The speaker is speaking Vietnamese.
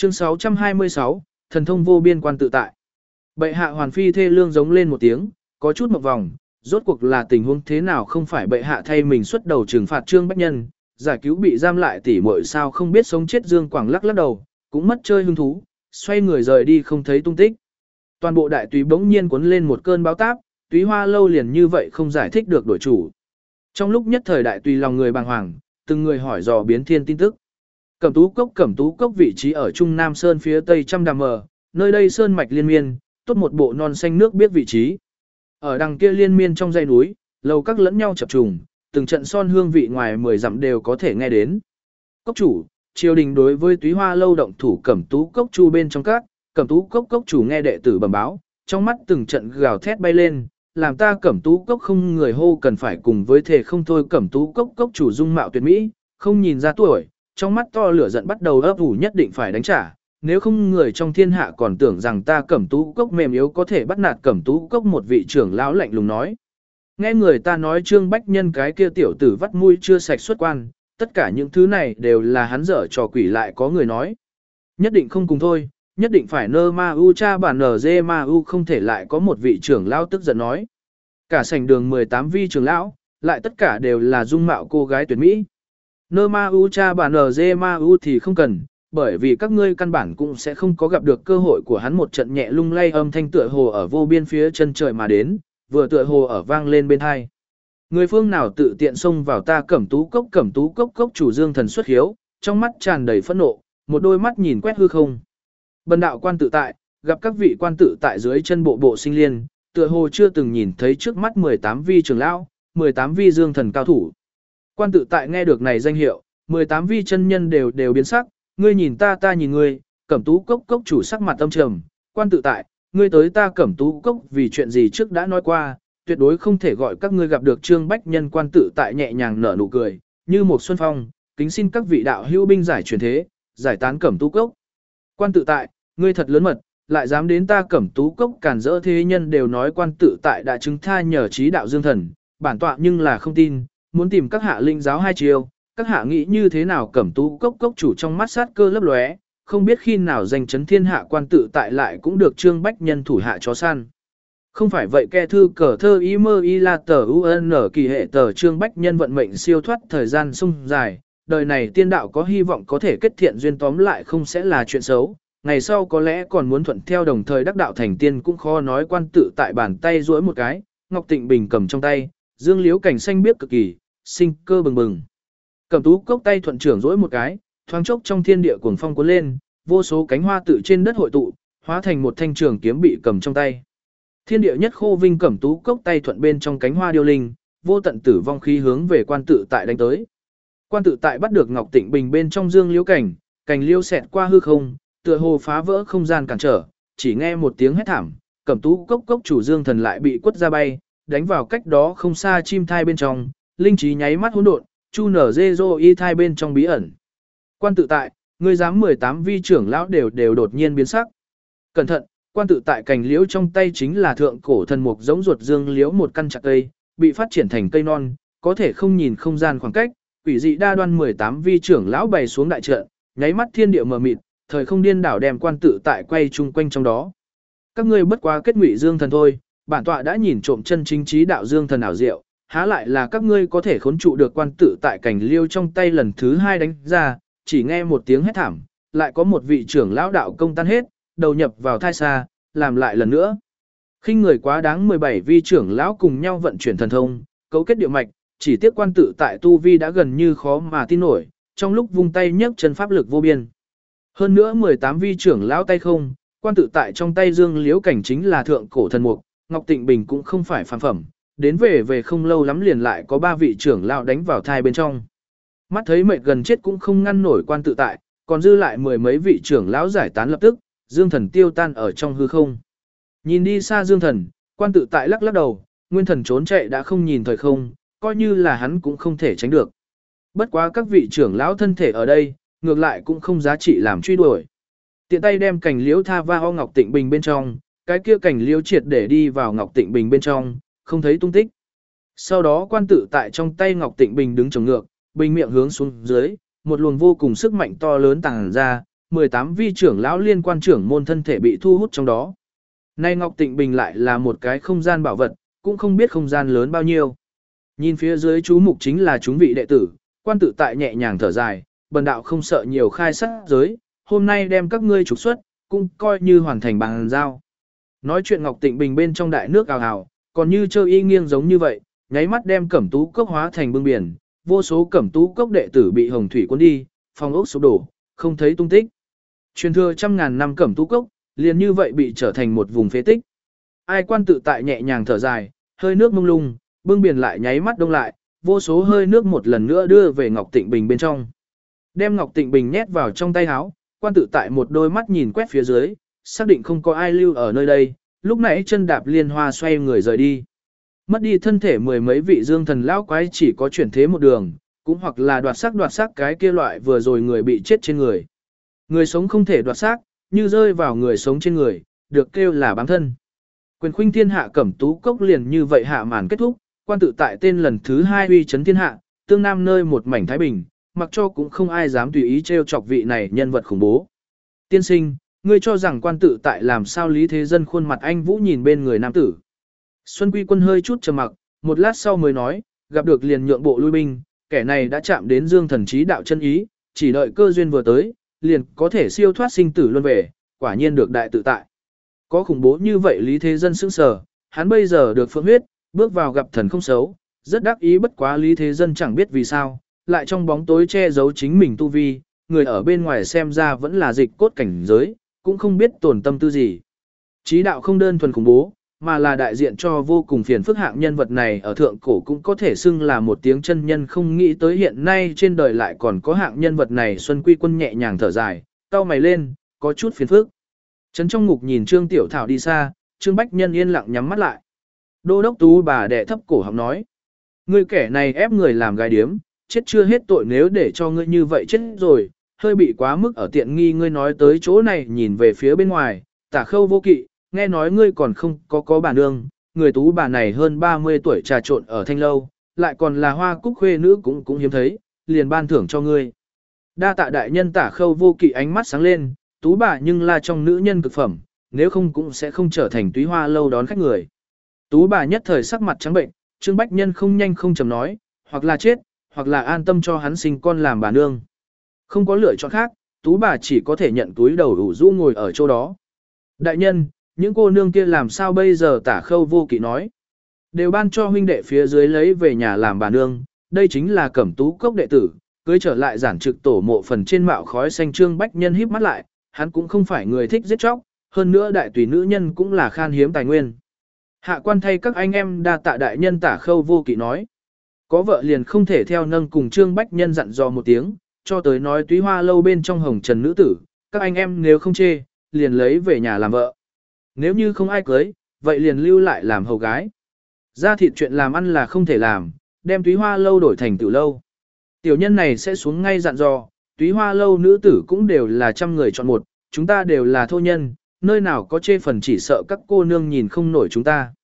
Chương 626, thần thông vô biên quan tự tại. Bệ hạ hoàn phi thê lương giống lên một tiếng, có chút mộng vòng, rốt cuộc là tình huống thế nào không phải bệ hạ thay mình xuất đầu trừng phạt Trương Bách Nhân, giải cứu bị giam lại tỉ muội sao không biết sống chết. Dương Quảng lắc lắc đầu, cũng mất chơi hứng thú, xoay người rời đi không thấy tung tích. Toàn bộ đại túy bỗng nhiên cuốn lên một cơn bão táp, túy hoa lâu liền như vậy không giải thích được đổi chủ. Trong lúc nhất thời đại tùy lòng người bàng hoàng, từng người hỏi dò biến thiên tin tức. Cẩm tú cốc vị trí ở Trung Nam Sơn phía tây trăm đàm mờ, nơi đây sơn mạch liên miên, tốt một bộ non xanh nước biết vị trí. Ở đằng kia liên miên trong dãy núi, lầu các lẫn nhau chập trùng, từng trận son hương vị ngoài 10 dặm đều có thể nghe đến. Cốc chủ, triều đình đối với túy hoa lâu động thủ cẩm tú cốc chu bên trong các, cẩm tú cốc cốc chủ nghe đệ tử bẩm báo, trong mắt từng trận gào thét bay lên, làm ta cẩm tú cốc không người hô cần phải cùng với thể không thôi. Cẩm tú cốc cốc chủ dung mạo tuyệt mỹ, không nhìn ra tuổi, trong mắt to lửa giận bắt đầu ấp ủ nhất định phải đánh trả, nếu không người trong thiên hạ còn tưởng rằng ta cẩm tú cốc mềm yếu có thể bắt nạt cẩm tú cốc. Một vị trưởng lão lạnh lùng nói. Nghe người ta nói Trương Bách Nhân cái kia tiểu tử vắt mũi chưa sạch xuất quan, tất cả những thứ này đều là hắn dở trò quỷ. Lại có người nói, nhất định không cùng thôi, nhất định phải nơ ma u cha bản nở dê ma u không thể. Lại có một vị trưởng lão tức giận nói, cả sảnh đường 18 vi trưởng lão, lại tất cả đều là dung mạo cô gái tuyệt mỹ. Nơ ma u cha bản nở dê ma u thì không cần, bởi vì các ngươi căn bản cũng sẽ không có gặp được cơ hội của hắn. Một trận nhẹ lung lay âm thanh tựa hồ ở vô biên phía chân trời mà đến, vừa tựa hồ ở vang lên bên tai. Người phương nào tự tiện xông vào ta cẩm tú cốc cốc chủ Dương Thần xuất hiếu, trong mắt tràn đầy phẫn nộ, một đôi mắt nhìn quét hư không. Bần đạo quan tự tại, gặp các vị quan tự tại dưới chân bộ bộ sinh liên, tựa hồ chưa từng nhìn thấy trước mắt 18 vi trưởng lão, 18 vi Dương Thần cao thủ. Quan tự tại nghe được này danh hiệu, 18 vi chân nhân đều biến sắc, ngươi nhìn ta ta nhìn ngươi. Cẩm tú cốc cốc chủ sắc mặt âm trầm, quan tự tại, ngươi tới ta cẩm tú cốc vì chuyện gì trước đã nói qua, tuyệt đối không thể gọi các ngươi gặp được Trương Bách Nhân. Quan tự tại nhẹ nhàng nở nụ cười, như một xuân phong, kính xin các vị đạo hữu binh giải truyền thế, giải tán cẩm tú cốc. Quan tự tại, ngươi thật lớn mật, lại dám đến ta cẩm tú cốc cản rỡ. Thế nhân đều nói quan tự tại đã chứng tha nhờ trí đạo Dương Thần, bản tọa nhưng là không tin, muốn tìm các hạ linh giáo hai chiều, các hạ nghĩ như thế nào? Cẩm tú cốc cốc chủ trong mắt sát cơ lấp lóe, không biết khi nào giành chấn thiên hạ. Quan tự tại lại cũng được Trương Bách Nhân thủ hạ chó săn. Không phải vậy ke thư cờ thơ y mơ y la tờ un kỳ hệ tờ. Trương Bách Nhân vận mệnh siêu thoát thời gian sung dài, đời này tiên đạo có hy vọng có thể kết thiện duyên, tóm lại không sẽ là chuyện xấu, ngày sau có lẽ còn muốn thuận theo đồng thời đắc đạo thành tiên cũng khó nói. Quan tự tại bàn tay duỗi một cái, Ngọc Tịnh Bình cầm trong tay, dương liễu cảnh xanh biếc cực kỳ, sinh cơ bừng bừng. Cẩm tú cốc tay thuận trưởng duỗi một cái, thoáng chốc trong thiên địa cuồng phong cuốn lên, vô số cánh hoa tự trên đất hội tụ, hóa thành một thanh trường kiếm bị cầm trong tay. Thiên địa nhất khô vinh. Cẩm tú cốc tay thuận bên trong cánh hoa điêu linh, vô tận tử vong khí hướng về quan tự tại đánh tới. Quan tự tại bắt được Ngọc Tịnh Bình bên trong dương liễu cảnh, cành liễu xẹt qua hư không, tựa hồ phá vỡ không gian cản trở, chỉ nghe một tiếng hét thảm, Cẩm tú cốc cốc chủ Dương Thần lại bị quất ra bay, đánh vào cách đó không xa chim thai bên trong, linh trí nháy mắt hỗn độn, chu nở dê dô y thai bên trong bí ẩn. Quan tự tại, ngươi dám 18 vi trưởng lão đều đột nhiên biến sắc. Cẩn thận! Quan tự tại cành liễu trong tay chính là thượng cổ thần mục giống ruột dương liễu, một căn chặt cây, bị phát triển thành cây non, có thể không nhìn không gian khoảng cách, quỷ dị đa đoan. 18 vi trưởng lão bày xuống đại trận, nháy mắt thiên địa mờ mịt, thời không điên đảo đem quan tự tại quay chung quanh trong đó. Các ngươi bất quá kết ngụy Dương Thần thôi, bản tọa đã nhìn trộm chân chính trí đạo Dương Thần ảo diệu, há lại là các ngươi có thể khốn trụ được. Quan tự tại cành liêu trong tay lần thứ hai đánh ra, chỉ nghe một tiếng hét thảm, lại có một vị trưởng lão đạo công tan hết, đầu nhập vào thai xa, làm lại lần nữa. Khinh người quá đáng. 17 vi trưởng lão cùng nhau vận chuyển thần thông, cấu kết địa mạch, chỉ tiếc quan tự tại tu vi đã gần như khó mà tin nổi, trong lúc vung tay nhấc chân pháp lực vô biên. Hơn nữa 18 vi trưởng lão tay không, quan tự tại trong tay dương liễu cảnh chính là thượng cổ thần mục, Ngọc Tịnh Bình cũng không phải phàm phẩm, đến về không lâu lắm liền lại có 3 vị trưởng lão đánh vào thai bên trong. Mắt thấy mệt gần chết cũng không ngăn nổi quan tự tại, còn dư lại 10 mấy vị trưởng lão giải tán lập tức, Dương Thần tiêu tan ở trong hư không. Nhìn đi xa Dương Thần, quan tự tại lắc lắc đầu, nguyên thần trốn chạy đã không nhìn thời không, coi như là hắn cũng không thể tránh được. Bất quá các vị trưởng lão thân thể ở đây, ngược lại cũng không giá trị làm truy đuổi. Tiện tay đem cành liễu tha vào Ngọc Tịnh Bình bên trong, cái kia cành liễu triệt để đi vào Ngọc Tịnh Bình bên trong, không thấy tung tích. Sau đó quan tự tại trong tay Ngọc Tịnh Bình đứng trồng ngược, bình miệng hướng xuống dưới, một luồng vô cùng sức mạnh to lớn tàng ra, 18 vi trưởng lão liên quan trưởng môn thân thể bị thu hút trong đó. Nay Ngọc Tịnh Bình lại là một cái không gian bảo vật, cũng không biết không gian lớn bao nhiêu. Nhìn phía dưới chú mục chính là chúng vị đệ tử, quan tự tại nhẹ nhàng thở dài, bần đạo không sợ nhiều khai sát giới, hôm nay đem các ngươi trục xuất, cũng coi như hoàn thành bằng giao. Nói chuyện Ngọc Tịnh Bình bên trong đại nước ào ào, còn như chơi y nghiêng giống như vậy, nháy mắt đem Cẩm Tú cốc hóa thành bưng biển, vô số Cẩm Tú cốc đệ tử bị hồng thủy cuốn đi, phòng ốc sụp đổ, không thấy tung tích. Truyền thừa trăm ngàn năm Cẩm Tú cốc, liền như vậy bị trở thành một vùng phế tích. Ai quan tự tại nhẹ nhàng thở dài, hơi nước mông lung, bưng biển lại nháy mắt đông lại, vô số hơi nước một lần nữa đưa về Ngọc Tịnh Bình bên trong. Đem Ngọc Tịnh Bình nhét vào trong tay áo, quan tự tại một đôi mắt nhìn quét phía dưới, xác định không có ai lưu ở nơi đây, lúc nãy chân đạp liên hoa xoay người rời đi. Mất đi thân thể mười mấy vị dương thần lão quái chỉ có chuyển thế một đường, cũng hoặc là đoạt xác cái kia loại vừa rồi người bị chết trên người. Người sống không thể đoạt xác, như rơi vào người sống trên người, được kêu là bám thân. Quyền khuynh thiên hạ Cẩm Tú cốc liền như vậy hạ màn kết thúc, quan tự tại tên lần thứ 2 uy chấn thiên hạ, tương nam nơi một mảnh thái bình, mặc cho cũng không ai dám tùy ý trêu chọc vị này nhân vật khủng bố. Tiên sinh, ngươi cho rằng quan tự tại làm sao Lý Thế Dân khuôn mặt anh Vũ nhìn bên người nam tử. Xuân Quy Quân hơi chút trầm mặc, một lát sau mới nói, gặp được liền nhượng bộ lui binh, kẻ này đã chạm đến dương thần trí đạo chân ý, chỉ đợi cơ duyên vừa tới, liền có thể siêu thoát sinh tử luân về, quả nhiên được đại tự tại. Có khủng bố như vậy Lý Thế Dân sững sờ, hắn bây giờ được phượng huyết, bước vào gặp thần không xấu, rất đắc ý bất quá Lý Thế Dân chẳng biết vì sao, lại trong bóng tối che giấu chính mình tu vi, người ở bên ngoài xem ra vẫn là dịch cốt cảnh giới, cũng không biết tổn tâm tư gì. Trí đạo không đơn thuần khủng bố, mà là đại diện cho vô cùng phiền phức hạng nhân vật này ở thượng cổ cũng có thể xưng là một tiếng chân nhân, không nghĩ tới hiện nay trên đời lại còn có hạng nhân vật này. Xuân Quy Quân nhẹ nhàng thở dài, cau mày lên, có chút phiền phức. Trấn trong ngục nhìn Trương Tiểu Thảo đi xa, Trương Bách Nhân yên lặng nhắm mắt lại. Đô đốc Tú bà đệ thấp cổ họng nói, ngươi kẻ này ép người làm gái điếm, chết chưa hết tội, nếu để cho ngươi như vậy chết rồi, hơi bị quá mức ở tiện nghi. Ngươi nói tới chỗ này nhìn về phía bên ngoài, Tả Khâu Vô Kỵ, nghe nói ngươi còn không có bà nương, người Tú bà này hơn 30 tuổi trà trộn ở Thanh Lâu, lại còn là Hoa Cúc khuê nữ cũng hiếm thấy, liền ban thưởng cho ngươi. Đa tạ đại nhân. Tả Khâu Vô Kỵ ánh mắt sáng lên, Tú bà nhưng là trong nữ nhân cực phẩm, nếu không cũng sẽ không trở thành Túy Hoa Lâu đón khách người. Tú bà nhất thời sắc mặt trắng bệnh, Trương Bách Nhân không nhanh không chậm nói, hoặc là chết, hoặc là an tâm cho hắn sinh con làm bà nương. Không có lựa chọn khác, Tú bà chỉ có thể nhận túi đầu ủ rũ ngồi ở chỗ đó. Đại nhân, những cô nương kia làm sao bây giờ? Tả Khâu Vô Kỵ nói. Đều ban cho huynh đệ phía dưới lấy về nhà làm bà nương, đây chính là Cẩm Tú cốc đệ tử, cưới trở lại giản trực tổ mộ phần trên mạo khói xanh. Trương Bách Nhân híp mắt lại, hắn cũng không phải người thích giết chóc, hơn nữa đại tùy nữ nhân cũng là khan hiếm tài nguyên. Hạ quan thay các anh em đa tạ đại nhân. Tả Khâu Vô Kỵ nói. Có vợ liền không thể theo nâng, cùng Trương Bách Nhân dặn dò một tiếng, cho tới nói Túy Hoa Lâu bên trong hồng trần nữ tử, các anh em nếu không chê, liền lấy về nhà làm vợ. Nếu như không ai cưới, vậy liền lưu lại làm hầu gái. Ra thịt chuyện làm ăn là không thể làm, đem Túy Hoa Lâu đổi thành Tử Lâu. Tiểu nhân này sẽ xuống ngay dặn dò, Túy Hoa Lâu nữ tử cũng đều là trăm người chọn một, chúng ta đều là thô nhân, nơi nào có chê phần, chỉ sợ các cô nương nhìn không nổi chúng ta.